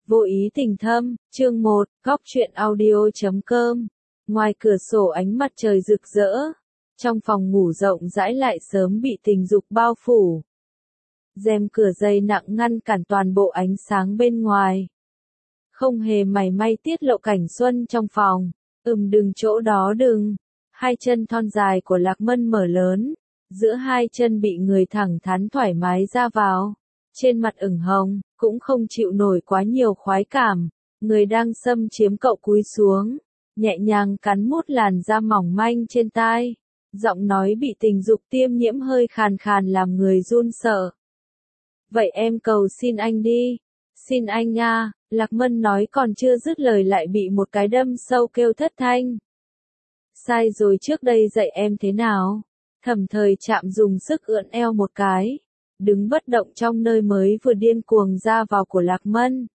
Vô ý tình thâm, chương 1, góc truyện audio.com. Ngoài cửa sổ ánh mặt trời rực rỡ, trong phòng ngủ rộng rãi lại sớm bị tình dục bao phủ. Rèm cửa dày nặng ngăn cản toàn bộ ánh sáng bên ngoài. Không hề mảy may tiết lộ cảnh xuân trong phòng. Đừng chỗ đó đừng. Hai chân thon dài của Lạc Mân mở lớn, giữa hai chân bị người thẳng thắn thoải mái ra vào. Trên mặt ửng hồng, cũng không chịu nổi quá nhiều khoái cảm, người đang xâm chiếm cậu cúi xuống, nhẹ nhàng cắn mút làn da mỏng manh trên tai. Giọng nói bị tình dục tiêm nhiễm hơi khàn khàn làm người run sợ. Vậy em cầu xin anh đi. Xin anh à, Lạc Mân nói còn chưa dứt lời lại bị một cái đâm sâu kêu thất thanh. Sai rồi, trước đây dạy em thế nào? Thẩm Thời Trạm dùng sức ưỡn eo một cái, đứng bất động trong nơi mới vừa điên cuồng ra vào của Lạc Mân.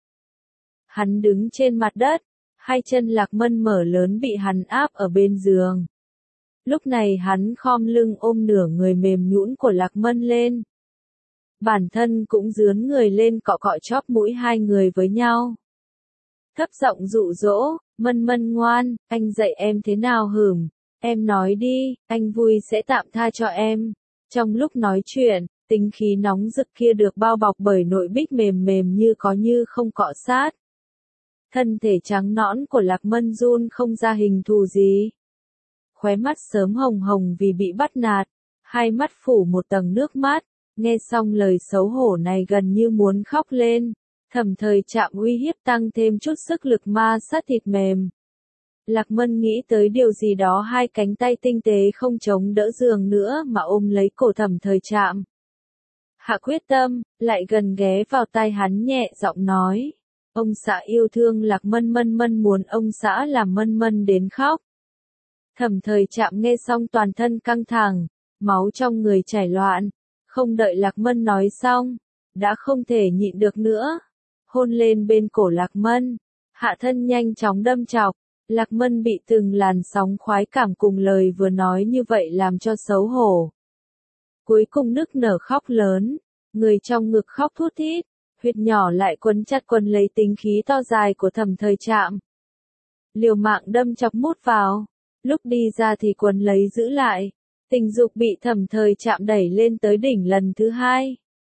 Hắn đứng trên mặt đất, hai chân Lạc Mân mở lớn bị hắn áp ở bên giường. Lúc này hắn khom lưng ôm nửa người mềm nhũn của Lạc Mân lên. Bản thân cũng dướn người lên cọ cọ chóp mũi hai người với nhau. Thấp giọng dụ dỗ, Mân Mân ngoan, anh dạy em thế nào hửm, em nói đi, anh vui sẽ tạm tha cho em. Trong lúc nói chuyện, tính khí nóng rực kia được bao bọc bởi nội bích mềm mềm như có như không cọ sát. Thân thể trắng nõn của Lạc Mân run không ra hình thù gì. Khóe mắt sớm hồng hồng vì bị bắt nạt, hai mắt phủ một tầng nước mắt, nghe xong lời xấu hổ này gần như muốn khóc lên. Thẩm Thời Trạm uy hiếp tăng thêm chút sức lực ma sát thịt mềm. Lạc Mân nghĩ tới điều gì đó, hai cánh tay tinh tế không chống đỡ giường nữa mà ôm lấy cổ Thẩm Thời Trạm. Hạ quyết tâm, lại gần ghé vào tai hắn nhẹ giọng nói. Ông xã yêu thương Lạc Mân, Mân Mân muốn ông xã làm Mân Mân đến khóc. Thẩm Thời Trạm nghe xong toàn thân căng thẳng, máu trong người chảy loạn. Không đợi Lạc Mân nói xong, đã không thể nhịn được nữa. Hôn lên bên cổ Lạc Mân, hạ thân nhanh chóng đâm chọc. Lạc Mân bị từng làn sóng khoái cảm cùng lời vừa nói như vậy làm cho xấu hổ. Cuối cùng nức nở khóc lớn, người trong ngực khóc thút thít, huyệt nhỏ lại quấn chặt quấn lấy tính khí to dài của Thẩm Thời Trạm. Liều mạng đâm chọc mút vào, lúc đi ra thì quấn lấy giữ lại, tình dục bị Thẩm Thời Trạm đẩy lên tới đỉnh lần thứ hai.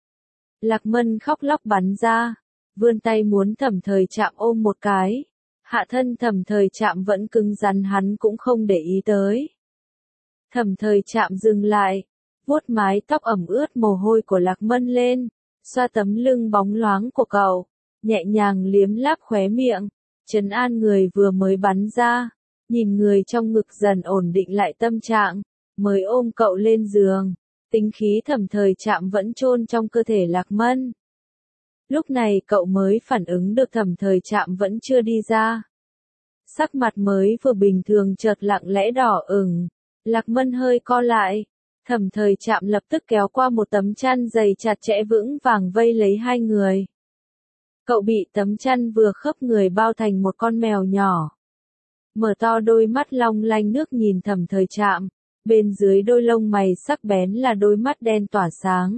Lạc Mân khóc lóc bắn ra, vươn tay muốn Thẩm Thời Trạm ôm một cái. Hạ thân Thẩm Thời Trạm vẫn cứng rắn, hắn cũng không để ý tới. Thẩm Thời Trạm dừng lại, vuốt mái tóc ẩm ướt mồ hôi của Lạc Mân lên, xoa tấm lưng bóng loáng của cậu, nhẹ nhàng liếm láp khóe miệng, trấn an người vừa mới bắn ra, nhìn người trong ngực dần ổn định lại tâm trạng, mới ôm cậu lên giường. Tính khí Thẩm Thời Trạm vẫn chôn trong cơ thể Lạc Mân. Lúc này cậu mới phản ứng được Thẩm Thời Trạm vẫn chưa đi ra. Sắc mặt mới vừa bình thường chợt lặng lẽ đỏ ửng. Lạc Mân hơi co lại. Thẩm Thời Trạm lập tức kéo qua một tấm chăn dày chặt chẽ vững vàng vây lấy hai người. Cậu bị tấm chăn vừa khớp người bao thành một con mèo nhỏ. Mở to đôi mắt long lanh nước nhìn Thẩm Thời Trạm. Bên dưới đôi lông mày sắc bén là đôi mắt đen tỏa sáng.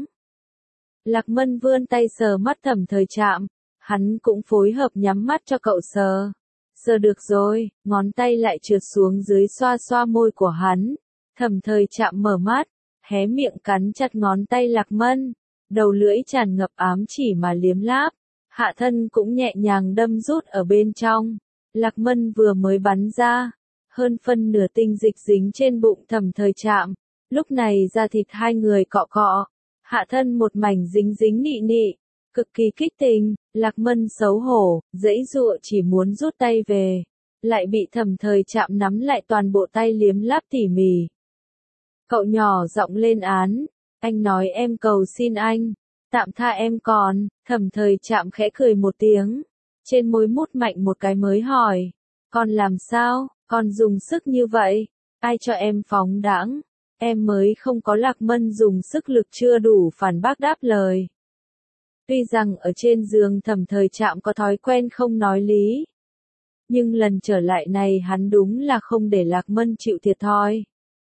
Lạc Mân vươn tay sờ mắt Thẩm Thời Trạm, hắn cũng phối hợp nhắm mắt cho cậu sờ. Sờ được rồi, ngón tay lại trượt xuống dưới xoa xoa môi của hắn. Thẩm Thời Trạm mở mắt, hé miệng cắn chặt ngón tay Lạc Mân, đầu lưỡi tràn ngập ám chỉ mà liếm láp, hạ thân cũng nhẹ nhàng đâm rút ở bên trong. Lạc Mân vừa mới bắn ra, hơn phân nửa tinh dịch dính trên bụng Thẩm Thời Trạm, lúc này da thịt hai người cọ cọ. Hạ thân một mảnh dính dính nị nị, cực kỳ kích tình. Lạc Mân xấu hổ, giãy giụa chỉ muốn rút tay về, lại bị Thẩm Thời Trạm nắm lại toàn bộ tay liếm láp tỉ mỉ. Cậu nhỏ giọng lên án, anh nói em cầu xin anh, tạm tha em còn. Thẩm Thời Trạm khẽ cười một tiếng, trên môi mút mạnh một cái mới hỏi, con làm sao, con dùng sức như vậy, ai cho em phóng đãng? Em mới không có. Lạc Mân dùng sức lực chưa đủ phản bác đáp lời. Tuy rằng ở trên giường Thẩm Thời Trạm có thói quen không nói lý, nhưng lần trở lại này hắn đúng là không để Lạc Mân chịu thiệt thòi.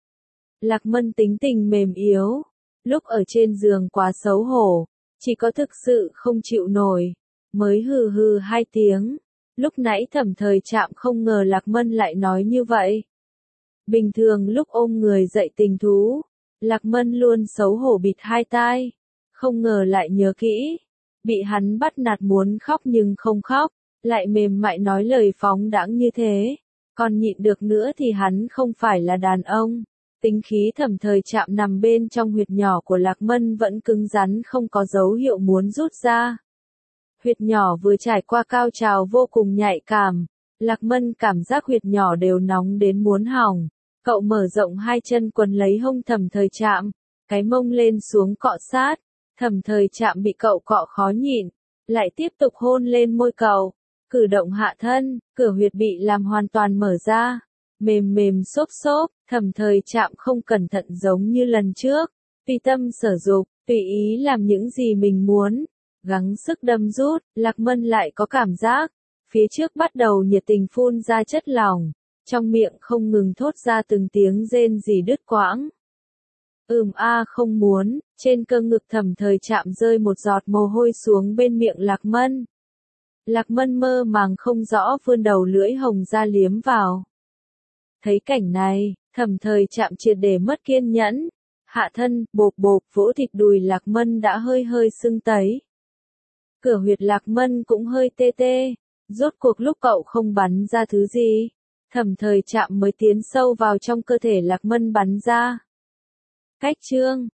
Lạc Mân tính tình mềm yếu, lúc ở trên giường quá xấu hổ, chỉ có thực sự không chịu nổi, mới hừ hừ hai tiếng. Lúc nãy Thẩm Thời Trạm không ngờ Lạc Mân lại nói như vậy. Bình thường lúc ôm người dậy tình thú, Lạc Mân luôn xấu hổ bịt hai tai, không ngờ lại nhớ kỹ. Bị hắn bắt nạt muốn khóc nhưng không khóc, lại mềm mại nói lời phóng đãng như thế. Còn nhịn được nữa thì hắn không phải là đàn ông. Tính khí Thẩm Thời Trạm nằm bên trong huyệt nhỏ của Lạc Mân vẫn cứng rắn không có dấu hiệu muốn rút ra. Huyệt nhỏ vừa trải qua cao trào vô cùng nhạy cảm. Lạc Mân cảm giác huyệt nhỏ đều nóng đến muốn hỏng. Cậu mở rộng hai chân quấn lấy hông Thẩm Thời Trạm, cái mông lên xuống cọ sát. Thẩm Thời Trạm bị cậu cọ khó nhịn, lại tiếp tục hôn lên môi cậu. Cử động hạ thân, cửa huyệt bị làm hoàn toàn mở ra. Mềm mềm xốp xốp, Thẩm Thời Trạm không cẩn thận giống như lần trước. Tùy tâm sở dục, tùy ý làm những gì mình muốn. Gắng sức đâm rút, Lạc Mân lại có cảm giác. Phía trước bắt đầu nhiệt tình phun ra chất lỏng. Trong miệng không ngừng thốt ra từng tiếng rên rỉ đứt quãng. Không muốn, trên cơ ngực Thẩm Thời Trạm rơi một giọt mồ hôi xuống bên miệng Lạc Mân. Lạc Mân mơ màng không rõ vươn đầu lưỡi hồng ra liếm vào. Thấy cảnh này, Thẩm Thời Trạm triệt để mất kiên nhẫn. Hạ thân, bộp bộp vỗ thịt đùi Lạc Mân đã hơi hơi sưng tấy. Cửa huyệt Lạc Mân cũng hơi tê tê. Rốt cuộc lúc cậu không bắn ra thứ gì, Thẩm Thời Trạm mới tiến sâu vào trong cơ thể Lạc Mân bắn ra. Cách chương